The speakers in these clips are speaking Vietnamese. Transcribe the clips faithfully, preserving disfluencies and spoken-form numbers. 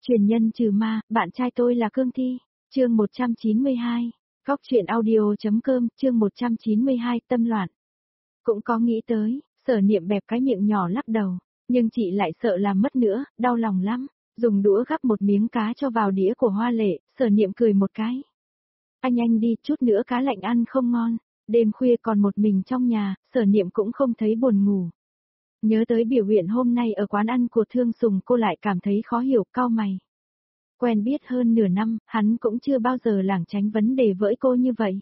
Truyền nhân trừ ma, bạn trai tôi là Cương Thi, chương một trăm chín mươi hai, Góc truyện audio.com, chương một trăm chín mươi hai, tâm loạn. Cũng có nghĩ tới, Sở Niệm bẹp cái miệng nhỏ lắc đầu, nhưng chị lại sợ làm mất nữa, đau lòng lắm, dùng đũa gắp một miếng cá cho vào đĩa của Hoa Lệ, Sở Niệm cười một cái. Anh anh đi, chút nữa cá lạnh ăn không ngon, đêm khuya còn một mình trong nhà, Sở Niệm cũng không thấy buồn ngủ. Nhớ tới biểu hiện hôm nay ở quán ăn của Thương Sùng, cô lại cảm thấy khó hiểu, cau mày. Quen biết hơn nửa năm, hắn cũng chưa bao giờ lảng tránh vấn đề với cô như vậy.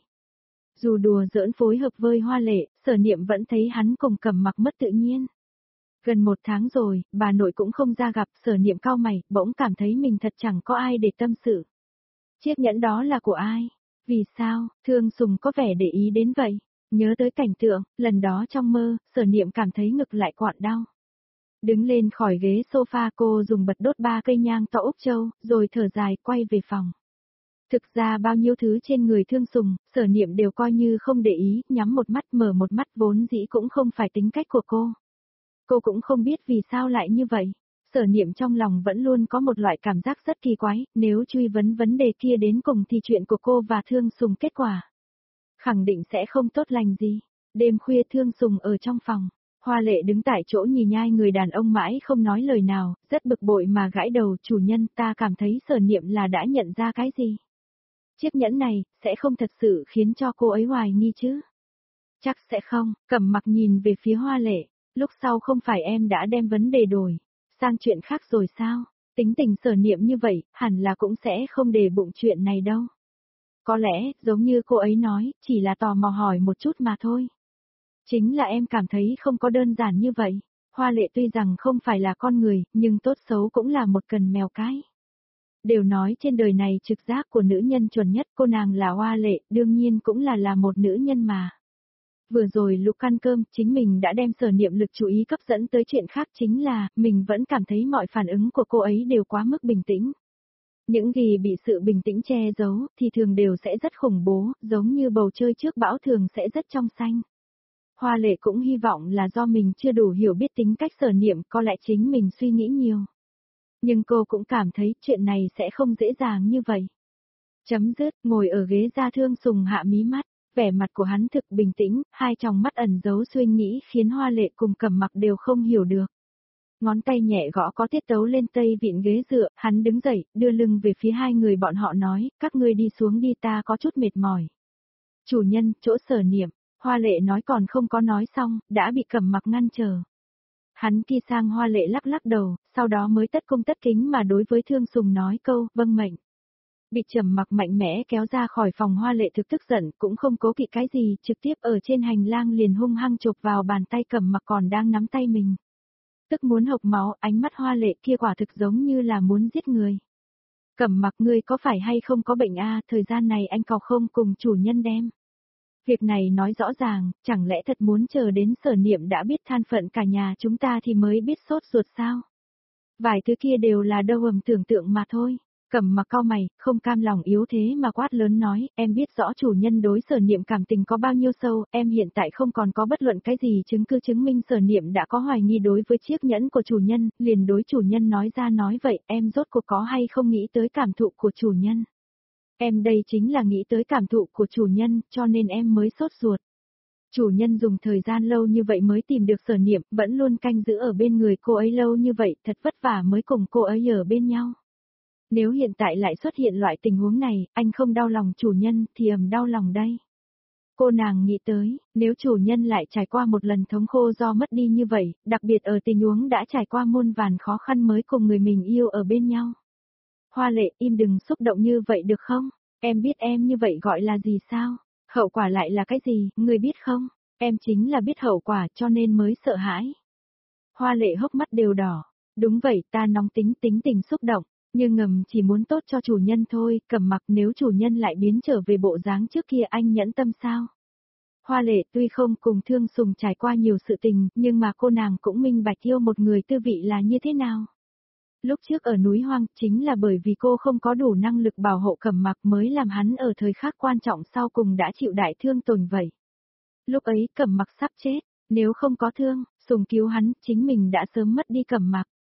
Dù đùa giỡn phối hợp với Hoa Lệ, Sở Niệm vẫn thấy hắn cùng Cẩm Mặc mất tự nhiên. Gần một tháng rồi, bà nội cũng không ra gặp, Sở Niệm cau mày, bỗng cảm thấy mình thật chẳng có ai để tâm sự. Chiếc nhẫn đó là của ai? Vì sao, Thương Sùng có vẻ để ý đến vậy? Nhớ tới cảnh tượng, lần đó trong mơ, Sở Niệm cảm thấy ngực lại quặn đau. Đứng lên khỏi ghế sofa, cô dùng bật đốt ba cây nhang to Úc Châu, rồi thở dài quay về phòng. Thực ra bao nhiêu thứ trên người Thương Sùng, Sở Niệm đều coi như không để ý, nhắm một mắt mở một mắt vốn dĩ cũng không phải tính cách của cô. Cô cũng không biết vì sao lại như vậy. Sở Niệm trong lòng vẫn luôn có một loại cảm giác rất kỳ quái, nếu truy vấn vấn đề kia đến cùng thì chuyện của cô và Thương Sùng kết quả khẳng định sẽ không tốt lành gì. Đêm khuya Thương Sùng ở trong phòng. Hoa Lệ đứng tại chỗ nhì nhai người đàn ông mãi không nói lời nào, rất bực bội mà gãi đầu. Chủ nhân, ta cảm thấy Sở Niệm là đã nhận ra cái gì. Chiếc nhẫn này, sẽ không thật sự khiến cho cô ấy hoài nghi chứ? Chắc sẽ không. Cẩm Mặc nhìn về phía Hoa Lệ, lúc sau không phải em đã đem vấn đề đổi sang chuyện khác rồi sao? Tính tình Sở Niệm như vậy, hẳn là cũng sẽ không để bụng chuyện này đâu. Có lẽ, giống như cô ấy nói, chỉ là tò mò hỏi một chút mà thôi. Chính là em cảm thấy không có đơn giản như vậy. Hoa Lệ tuy rằng không phải là con người, nhưng tốt xấu cũng là một cần mèo cái. Đều nói trên đời này trực giác của nữ nhân chuẩn nhất, cô nàng là Hoa Lệ, đương nhiên cũng là là một nữ nhân mà. Vừa rồi lúc ăn cơm, chính mình đã đem Sở Niệm lực chú ý cấp dẫn tới chuyện khác, chính là, mình vẫn cảm thấy mọi phản ứng của cô ấy đều quá mức bình tĩnh. Những gì bị sự bình tĩnh che giấu, thì thường đều sẽ rất khủng bố, giống như bầu trời trước bão thường sẽ rất trong xanh. Hoa Lệ cũng hy vọng là do mình chưa đủ hiểu biết tính cách Sở Niệm, có lẽ chính mình suy nghĩ nhiều. Nhưng cô cũng cảm thấy chuyện này sẽ không dễ dàng như vậy. Chấm dứt, ngồi ở ghế ra Thương Sùng hạ mí mắt, vẻ mặt của hắn thực bình tĩnh, hai tròng mắt ẩn giấu suy nghĩ khiến Hoa Lệ cùng Cẩm Mặc đều không hiểu được. Ngón tay nhẹ gõ có tiết tấu lên tây vịn ghế dựa, hắn đứng dậy, đưa lưng về phía hai người bọn họ nói, các ngươi đi xuống đi, ta có chút mệt mỏi. Chủ nhân, chỗ Sở Niệm. Hoa Lệ nói còn không có nói xong, đã bị Cẩm Mặc ngăn trở. Hắn kia sang Hoa Lệ lắc lắc đầu, sau đó mới tất cung tất kính mà đối với Thương Sùng nói câu, vâng mệnh. Bị Trầm Mặc mạnh mẽ kéo ra khỏi phòng, Hoa Lệ thực tức giận, cũng không cố kỵ cái gì, trực tiếp ở trên hành lang liền hung hăng chộp vào bàn tay Cẩm Mặc còn đang nắm tay mình. Tức muốn hộc máu, ánh mắt Hoa Lệ kia quả thực giống như là muốn giết người. Cẩm Mặc, ngươi có phải hay không có bệnh a? Thời gian này anh cọc không cùng chủ nhân đem. Việc này nói rõ ràng, chẳng lẽ thật muốn chờ đến Sở Niệm đã biết than phận cả nhà chúng ta thì mới biết sốt ruột sao? Vài thứ kia đều là đâu ầm tưởng tượng mà thôi. Cẩm Mặc cau mày, không cam lòng yếu thế mà quát lớn nói, em biết rõ chủ nhân đối Sở Niệm cảm tình có bao nhiêu sâu, em hiện tại không còn có bất luận cái gì chứng cứ chứng minh Sở Niệm đã có hoài nghi đối với chiếc nhẫn của chủ nhân, liền đối chủ nhân nói ra nói vậy, em rốt cuộc có hay không nghĩ tới cảm thụ của chủ nhân? Em đây chính là nghĩ tới cảm thụ của chủ nhân, cho nên em mới sốt ruột. Chủ nhân dùng thời gian lâu như vậy mới tìm được Sở Niệm, vẫn luôn canh giữ ở bên người cô ấy lâu như vậy, thật vất vả mới cùng cô ấy ở bên nhau. Nếu hiện tại lại xuất hiện loại tình huống này, anh không đau lòng chủ nhân, thì ầm đau lòng đây. Cô nàng nghĩ tới, nếu chủ nhân lại trải qua một lần thống khổ do mất đi như vậy, đặc biệt ở tình huống đã trải qua muôn vàn khó khăn mới cùng người mình yêu ở bên nhau. Hoa Lệ, im đừng xúc động như vậy được không? Em biết em như vậy gọi là gì sao? Hậu quả lại là cái gì, người biết không? Em chính là biết hậu quả cho nên mới sợ hãi. Hoa Lệ hốc mắt đều đỏ. Đúng vậy, ta nóng tính tính tình xúc động, nhưng ngầm chỉ muốn tốt cho chủ nhân thôi. Cẩm Mặc, nếu chủ nhân lại biến trở về bộ dáng trước kia anh nhẫn tâm sao? Hoa Lệ tuy không cùng Thương Sùng trải qua nhiều sự tình, nhưng mà cô nàng cũng minh bạch yêu một người tư vị là như thế nào. Lúc trước ở núi hoang, chính là bởi vì cô không có đủ năng lực bảo hộ Cẩm Mặc mới làm hắn ở thời khắc quan trọng sau cùng đã chịu đại thương tổn vậy. Lúc ấy Cẩm Mặc sắp chết, nếu không có Thương Sùng cứu hắn, chính mình đã sớm mất đi Cẩm Mặc.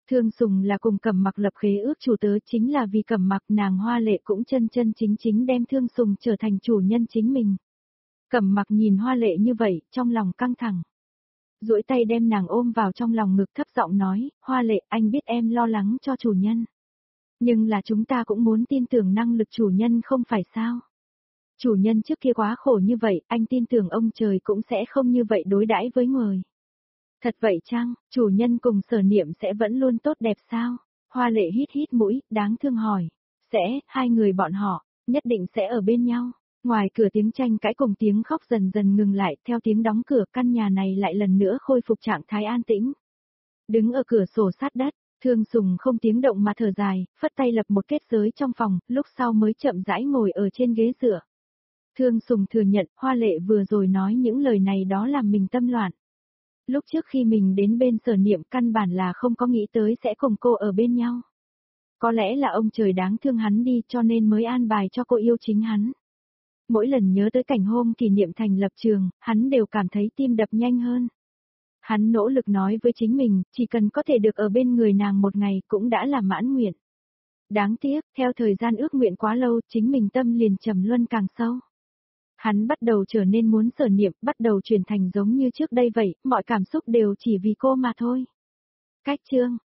Thương Sùng là cùng Cẩm Mặc lập khế ước chủ tớ, chính là vì Cẩm Mặc, nàng Hoa Lệ cũng chân chân chính chính đem Thương Sùng trở thành chủ nhân chính mình. Cẩm Mặc nhìn Hoa Lệ như vậy, trong lòng căng thẳng. Duỗi tay đem nàng ôm vào trong lòng ngực, thấp giọng nói, Hoa Lệ, anh biết em lo lắng cho chủ nhân. Nhưng là chúng ta cũng muốn tin tưởng năng lực chủ nhân không phải sao? Chủ nhân trước kia quá khổ như vậy, anh tin tưởng ông trời cũng sẽ không như vậy đối đãi với người. Thật vậy chăng, chủ nhân cùng Sở Niệm sẽ vẫn luôn tốt đẹp sao? Hoa Lệ hít hít mũi, đáng thương hỏi. Sẽ, hai người bọn họ, nhất định sẽ ở bên nhau. Ngoài cửa tiếng tranh cãi cùng tiếng khóc dần dần ngừng lại, theo tiếng đóng cửa căn nhà này lại lần nữa khôi phục trạng thái an tĩnh. Đứng ở cửa sổ sát đất, Thương Sùng không tiếng động mà thở dài, phất tay lập một kết giới trong phòng, lúc sau mới chậm rãi ngồi ở trên ghế dựa. Thương Sùng thừa nhận, Hoa Lệ vừa rồi nói những lời này đó làm mình tâm loạn. Lúc trước khi mình đến bên Sở Niệm căn bản là không có nghĩ tới sẽ cùng cô ở bên nhau. Có lẽ là ông trời đáng thương hắn đi cho nên mới an bài cho cô yêu chính hắn. Mỗi lần nhớ tới cảnh hôm kỷ niệm thành lập trường, hắn đều cảm thấy tim đập nhanh hơn. Hắn nỗ lực nói với chính mình, chỉ cần có thể được ở bên người nàng một ngày cũng đã là mãn nguyện. Đáng tiếc, theo thời gian ước nguyện quá lâu, chính mình tâm liền trầm luân càng sâu. Hắn bắt đầu trở nên muốn Sở Niệm, bắt đầu chuyển thành giống như trước đây vậy, mọi cảm xúc đều chỉ vì cô mà thôi. Cách chương,